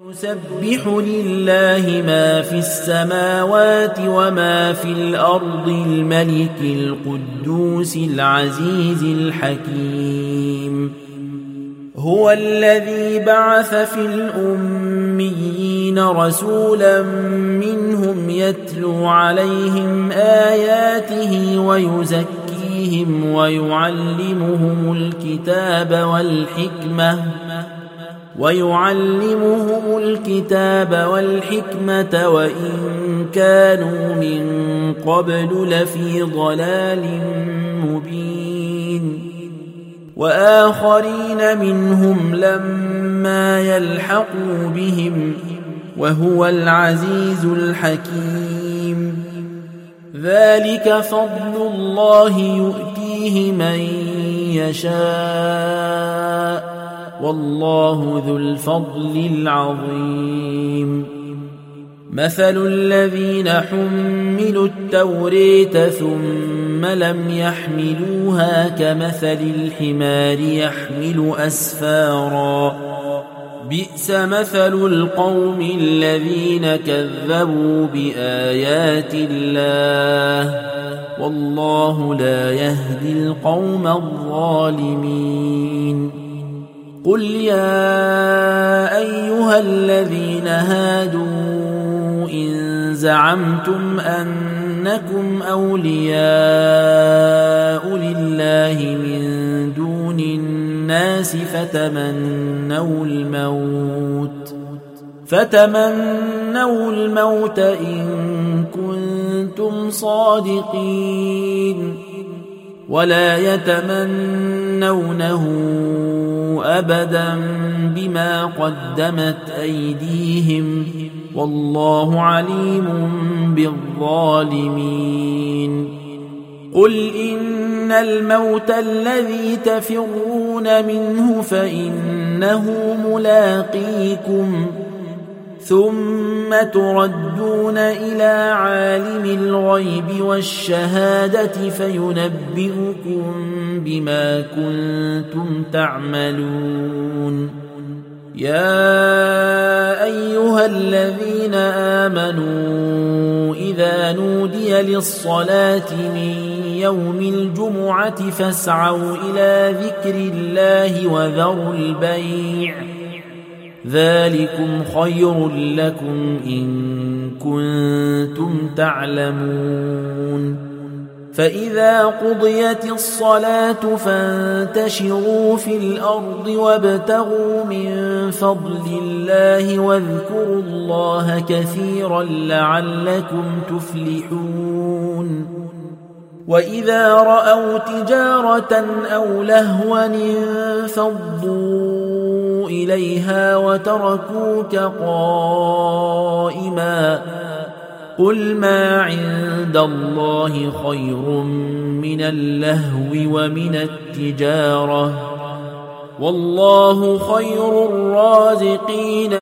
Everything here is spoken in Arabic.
يسبح لله ما في السماوات وما في الأرض الملك القدوس العزيز الحكيم. هو الذي بعث في الأميين رسولا منهم يتلو عليهم آياته ويزكيهم ويعلمهم الكتاب والحكمة وإن كانوا من قبل لفي ضلال مبين. وآخرين منهم لما يلحقوا بهم وهو العزيز الحكيم. ذلك فضل الله يؤتيه من يشاء والله ذو الفضل العظيم. مثل الذين حملوا التوراة ثم لم يحملوها كمثل الحمار يحمل أسفارا بئس مثل القوم الذين كذبوا بآيات الله والله لا يهدي القوم الظالمين. قل يا أيها الذين هادوا إن زعمتم أنكم أولياء لله من دون الناس فتمنوا الموت إن كنتم صادقين ولا يتمنونه أبدا بما قدمت أيديهم والله عليم بالظالمين. قل إن الموت الذي تفرون منه فإنه ملاقيكم ثم تردون إلى عالم الغيب والشهادة فينبئكم بما كنتم تعملون. يا أيها الذين آمنوا إذا نودي للصلاة من يوم الجمعة فاسعوا إلى ذكر الله وذروا البيع ذلكم خير لكم إن كنتم تعلمون. فإذا قضيت الصلاة فانتشروا في الأرض وابتغوا من فضل الله واذكروا الله كثيرا لعلكم تفلحون. وإذا رأوا تجارة أو لهوا انفضوا إليها وتركوك قائما قل ما عند الله خير من اللهو ومن التجارة والله خير الرازقين.